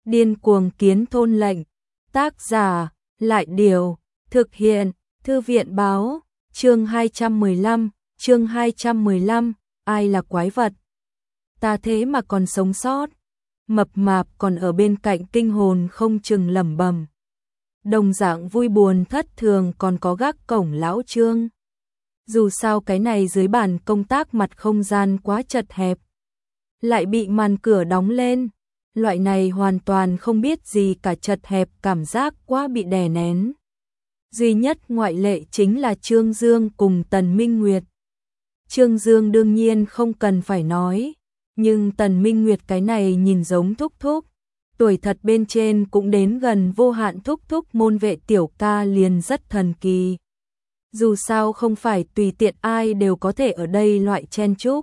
Điên cuồng kiến thôn lệnh. Tác giả, Lại Điều, thực hiện, Thư viện báo, chương 215, ai là quái vật? Ta thế mà còn sống sót. Mập mạp còn ở bên cạnh kinh hồn không chừng lẩm bẩm. Đồng dạng vui buồn thất thường còn có gác cổng lão Trương. Dù sao cái này dưới bàn công tác mặt không gian quá chật hẹp, lại bị màn cửa đóng lên, loại này hoàn toàn không biết gì cả chật hẹp cảm giác quá bị đè nén. Duy nhất ngoại lệ chính là Trương Dương cùng Tần Minh Nguyệt. Trương Dương đương nhiên không cần phải nói, nhưng Tần Minh Nguyệt cái này nhìn giống thúc thúc, tuổi thật bên trên cũng đến gần vô hạn thúc thúc môn vệ tiểu ca liền rất thần kỳ. Dù sao không phải tùy tiện ai đều có thể ở đây loại chen chúc.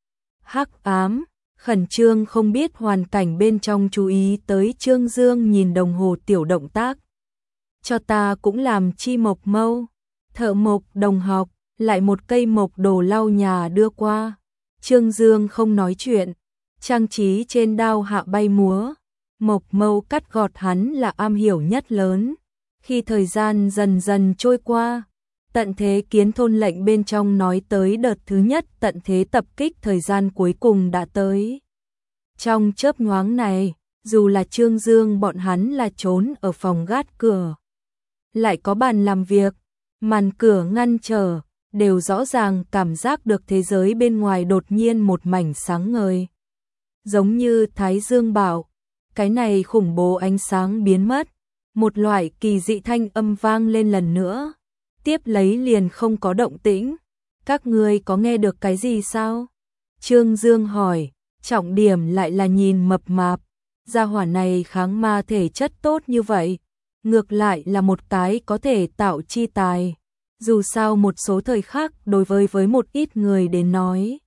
Hắc ám, khẩn trương không biết hoàn cảnh bên trong chú ý tới Trương Dương nhìn đồng hồ tiểu động tác. Cho ta cũng làm chi mộc mâu, thợ mộc đồng học, lại một cây mộc đồ lau nhà đưa qua. Trương Dương không nói chuyện, trang trí trên đao hạ bay múa. Mộc mâu cắt gọt hắn là am hiểu nhất lớn. Khi thời gian dần dần trôi qua, tận thế kiến thôn lệnh bên trong nói tới đợt thứ nhất tận thế tập kích thời gian cuối cùng đã tới. Trong chớp nhoáng này, dù là Trương Dương bọn hắn là trốn ở phòng gác cửa, lại có bàn làm việc, màn cửa ngăn trở, đều rõ ràng cảm giác được thế giới bên ngoài đột nhiên một mảnh sáng ngời. Giống như Thái Dương bảo, cái này khủng bố ánh sáng biến mất, một loại kỳ dị thanh âm vang lên lần nữa, tiếp lấy liền không có động tĩnh. Các ngươi có nghe được cái gì sao? Trương Dương hỏi, trọng điểm lại là nhìn mập mạp, gia hỏa này kháng ma thể chất tốt như vậy, ngược lại là một cái có thể tạo chi tài. Dù sao một số thời khắc đối với một ít người đến nói,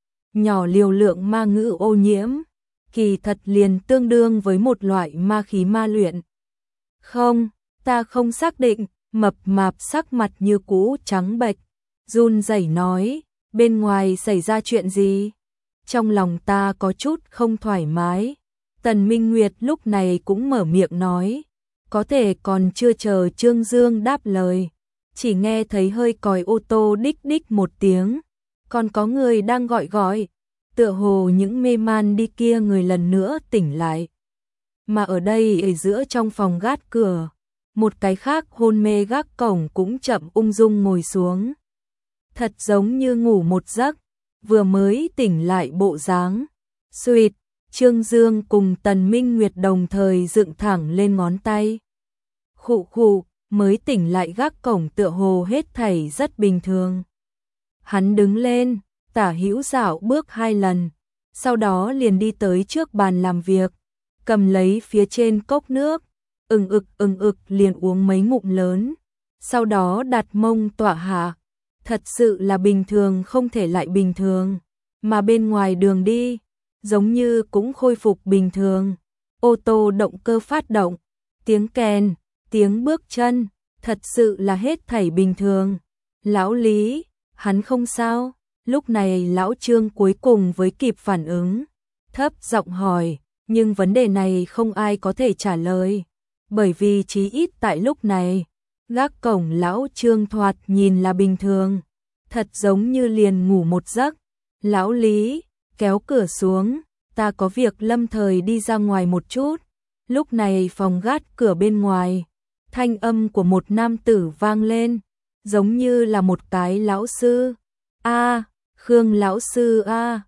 nhỏ liều lượng ma ngữ ô nhiễm, kỳ thật liền tương đương với một loại ma khí ma luyện. Không, ta không xác định, mập mạp sắc mặt như cũ trắng bệch, run rẩy nói, bên ngoài xảy ra chuyện gì? Trong lòng ta có chút không thoải mái. Tần Minh Nguyệt lúc này cũng mở miệng nói, có thể còn chưa chờ Trương Dương đáp lời, chỉ nghe thấy hơi còi ô tô đích đích một tiếng, còn có người đang gọi, tựa hồ những mê man đi kia người lần nữa tỉnh lại. Mà ở đây ở giữa trong phòng gác cửa, một cái khác hôn mê gác cổng cũng chậm ung dung ngồi xuống. Thật giống như ngủ một giấc, vừa mới tỉnh lại bộ dáng. Xuỵt, Trương Dương cùng Tần Minh Nguyệt đồng thời dựng thẳng lên ngón tay. Khụ khụ, mới tỉnh lại gác cổng tựa hồ hết thảy rất bình thường. Hắn đứng lên, tả hữu dạo bước 2 lần, sau đó liền đi tới trước bàn làm việc, cầm lấy phía trên cốc nước, ừng ực liền uống mấy ngụm lớn, sau đó đặt mông tọa hạ. Thật sự là bình thường không thể lại bình thường, mà bên ngoài đường đi, giống như cũng khôi phục bình thường. Ô tô động cơ phát động, tiếng kèn, tiếng bước chân, thật sự là hết thảy bình thường. Lão Lý, hắn không sao? Lúc này lão Trương cuối cùng với kịp phản ứng, thấp giọng hỏi, nhưng vấn đề này không ai có thể trả lời, bởi vì chí ít tại lúc này, gác cổng lão Trương thoạt nhìn là bình thường, thật giống như liền ngủ một giấc. Lão Lý, kéo cửa xuống, ta có việc lâm thời đi ra ngoài một chút. Lúc này phòng gác cửa bên ngoài, thanh âm của một nam tử vang lên, giống như là một cái lão sư. A, Khương lão sư a,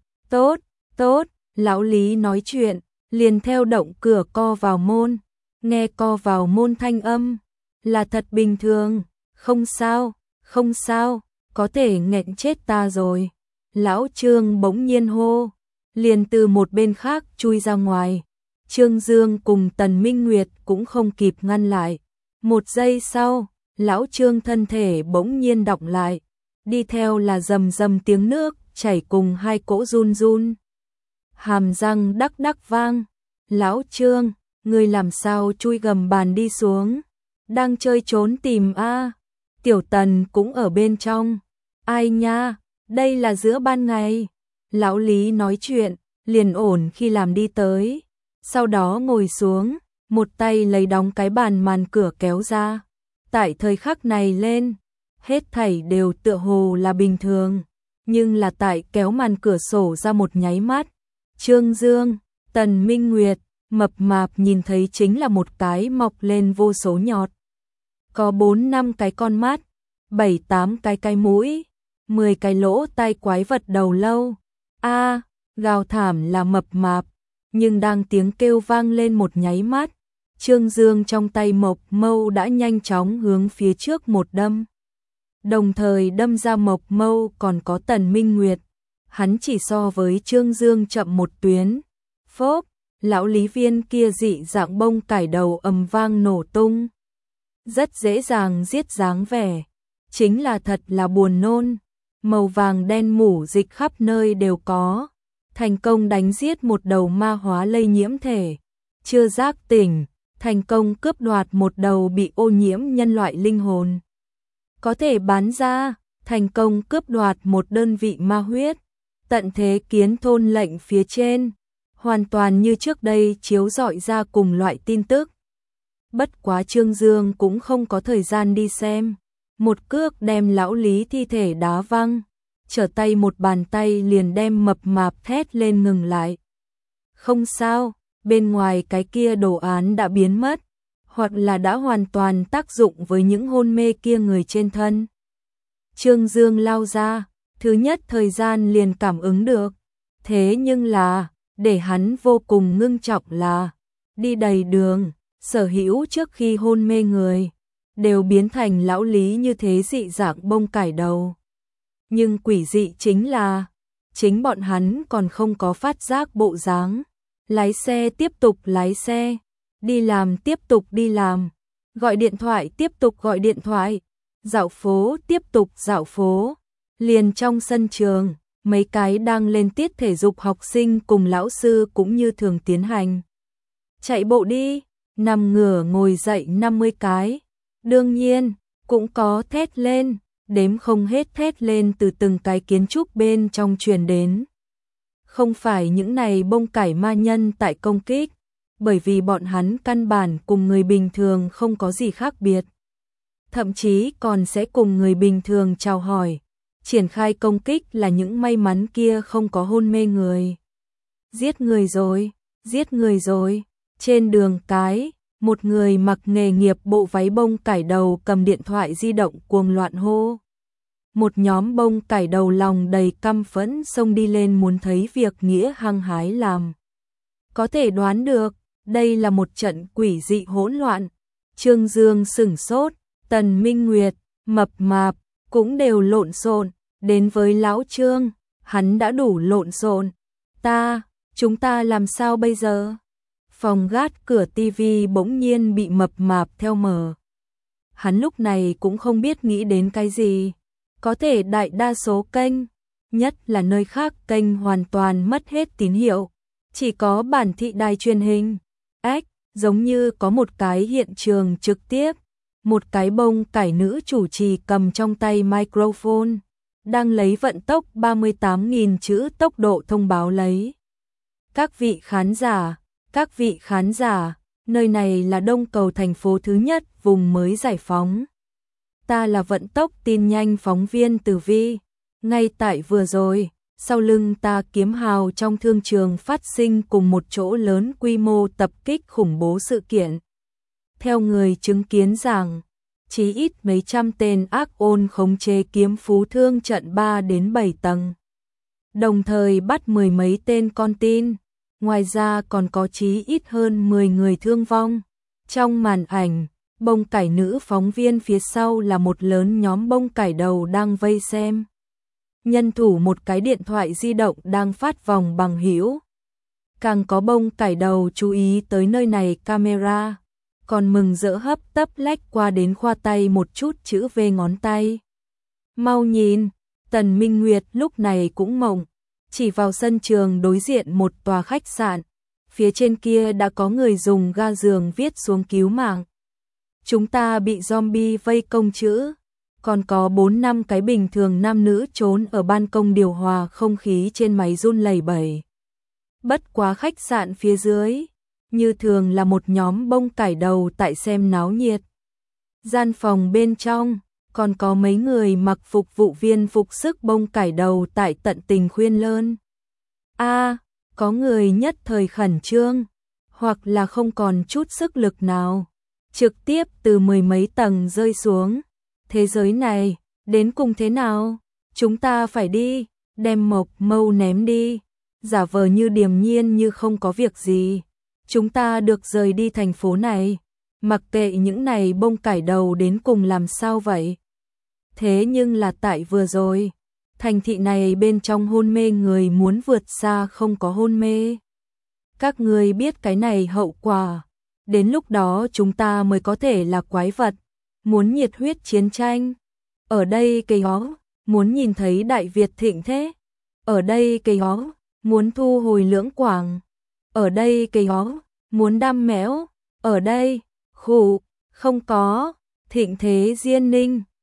tốt, lão Lý nói chuyện, liền theo động cửa co vào môn, nghe co vào môn thanh âm, là thật bình thường, không sao, có thể nghẹn chết ta rồi. Lão Trương bỗng nhiên hô, liền từ một bên khác chui ra ngoài. Trương Dương cùng Tần Minh Nguyệt cũng không kịp ngăn lại. Một giây sau, lão Trương thân thể bỗng nhiên đọng lại, đi theo là rầm rầm tiếng nước chảy cùng hai cỗ run run. Hàm răng đắc đắc vang. Lão Trương, ngươi làm sao chui gầm bàn đi xuống? Đang chơi trốn tìm a? Tiểu Tần cũng ở bên trong. Ai nha, đây là giữa ban ngày. Lão Lý nói chuyện, liền ổn khi làm đi tới. sau đó ngồi xuống, một tay lấy đóng cái màn cửa kéo ra. Tại thời khắc này lên, hết thảy đều tựa hồ là bình thường, nhưng là tại kéo màn cửa sổ ra một nháy mắt, Trương Dương, Tần Minh Nguyệt, mập mạp nhìn thấy chính là một cái mọc lên vô số nhọt. Có 4-5 cái con mắt, 7-8 cái mũi, 10 cái lỗ tai quái vật đầu lâu. Gào thảm là mập mạp, nhưng đang tiếng kêu vang lên một nháy mắt, Trương Dương trong tay mộc mâu đã nhanh chóng hướng phía trước một đâm. Đồng thời đâm ra mộc mâu còn có Tần Minh Nguyệt, hắn chỉ so với Trương Dương chậm một tuyến. Phốp, lão lý viên kia dị dạng bông cải đầu ầm vang nổ tung. Rất dễ dàng giết dáng vẻ, chính là thật là buồn nôn, màu vàng đen mủ dịch khắp nơi đều có. Thành công đánh giết một đầu ma hóa lây nhiễm thể, chưa giác tỉnh, thành công cướp đoạt một đầu bị ô nhiễm nhân loại linh hồn. Có thể bán ra, thành công cướp đoạt một đơn vị ma huyết, tận thế kiến thôn lệnh phía trên, hoàn toàn như trước đây chiếu rọi ra cùng loại tin tức. Bất quá Trương Dương cũng không có thời gian đi xem, một cước đem lão lý thi thể đá văng, trở tay một bàn tay liền đem mập mạp thét lên ngừng lại. Không sao, bên ngoài cái kia đồ án đã biến mất, hoặc là đã hoàn toàn tác dụng với những hôn mê kia người trên thân. Trương Dương lao ra, thứ nhất thời gian liền cảm ứng được, thế nhưng là, để hắn vô cùng ngưng trọng là, đi đầy đường, sở hữu trước khi hôn mê người, đều biến thành lão lý như thế dị dạng bông cải đầu. Nhưng quỷ dị chính là, chính bọn hắn còn không có phát giác bộ dáng. Lái xe tiếp tục lái xe, đi làm tiếp tục đi làm, gọi điện thoại tiếp tục gọi điện thoại, dạo phố tiếp tục dạo phố. Liền trong sân trường, mấy cái đang lên tiết thể dục học sinh cùng lão sư cũng như thường tiến hành. Chạy bộ đi, nằm ngửa ngồi dậy 50 cái. Đương nhiên, cũng có thét lên, đếm không hết thét lên từ từng cái kiến trúc bên trong truyền đến. Không phải những này bông cải ma nhân tại công kích, bởi vì bọn hắn căn bản cùng người bình thường không có gì khác biệt. Thậm chí còn sẽ cùng người bình thường chào hỏi, triển khai công kích là những may mắn kia không có hôn mê người. Giết người rồi, giết người rồi. Trên đường cái, một người mặc nghề nghiệp bộ váy bông cải đầu cầm điện thoại di động cuồng loạn hô. Một nhóm bông cải đầu lòng đầy căm phẫn xông đi lên muốn thấy việc nghĩa hăng hái làm. Có thể đoán được, đây là một trận quỷ dị hỗn loạn. Trương Dương sửng sốt, Tần Minh Nguyệt, mập mạp, cũng đều lộn xộn. Đến với lão Trương, hắn đã đủ lộn xộn. Chúng ta làm sao bây giờ? Phòng gác cửa tivi bỗng nhiên bị mập mạp theo mở. Hắn lúc này cũng không biết nghĩ đến cái gì. Có thể đại đa số kênh, nhất là nơi khác kênh hoàn toàn mất hết tín hiệu. Chỉ có bản thị đài truyền hình, giống như có một cái hiện trường trực tiếp. Một cái bông cải nữ chủ trì cầm trong tay microphone, đang lấy vận tốc 38.000 chữ tốc độ thông báo lấy. Các vị khán giả, nơi này là Đông Cầu thành phố thứ nhất vùng mới giải phóng. Ta là vận tốc tin nhanh phóng viên Tử Vi. Ngay tại vừa rồi, sau lưng ta kiếm hào trong thương trường phát sinh cùng một chỗ lớn quy mô tập kích khủng bố sự kiện. Theo người chứng kiến rằng, chí ít mấy trăm tên ác ôn khống chế kiếm phú thương trận 3 đến 7 tầng. Đồng thời bắt mười mấy tên con tin, ngoài ra còn có chí ít hơn 10 người thương vong. Trong màn ảnh, bông cải nữ phóng viên phía sau là một lớn nhóm bông cải đầu đang vây xem. Nhân thủ một cái điện thoại di động đang phát vòng bằng hữu. Càng có bông cải đầu chú ý tới nơi này camera, còn mừng rỡ hấp tấp lách qua đến khoa tay một chút chữ V ngón tay. Mau nhìn, Tần Minh Nguyệt lúc này cũng mộng, chỉ vào sân trường đối diện một tòa khách sạn, phía trên kia đã có người dùng ga giường viết xuống cứu mạng. Chúng ta bị zombie vây công chữ, còn có 4-5 cái bình thường nam nữ trốn ở ban công điều hòa không khí trên máy run lẩy bẩy. Bất quá khách sạn phía dưới, như thường là một nhóm bông cải đầu tại xem náo nhiệt. Gian phòng bên trong, còn có mấy người mặc phục vụ viên phục sức bông cải đầu tại tận tình khuyên lơn. Có người nhất thời khẩn trương, hoặc là không còn chút sức lực nào, trực tiếp từ mười mấy tầng rơi xuống. Thế giới này, đến cùng thế nào? Chúng ta phải đi, đem Mộc Mâu ném đi, giả vờ như điềm nhiên như không có việc gì. Chúng ta được rời đi thành phố này, mặc kệ những này bông cải đầu đến cùng làm sao vậy. Thế nhưng là tại vừa rồi, thành thị này bên trong hôn mê người muốn vượt xa không có hôn mê. Các người biết cái này hậu quả, đến lúc đó chúng ta mới có thể là quái vật, muốn nhiệt huyết chiến tranh. Ở đây cây ó, muốn nhìn thấy Đại Việt thịnh thế. Ở đây cây ó, muốn thu hồi Lưỡng Quảng. Ở đây cây ó, muốn đam mẽo. Ở đây, khủ, không có, thịnh thế Diên Ninh.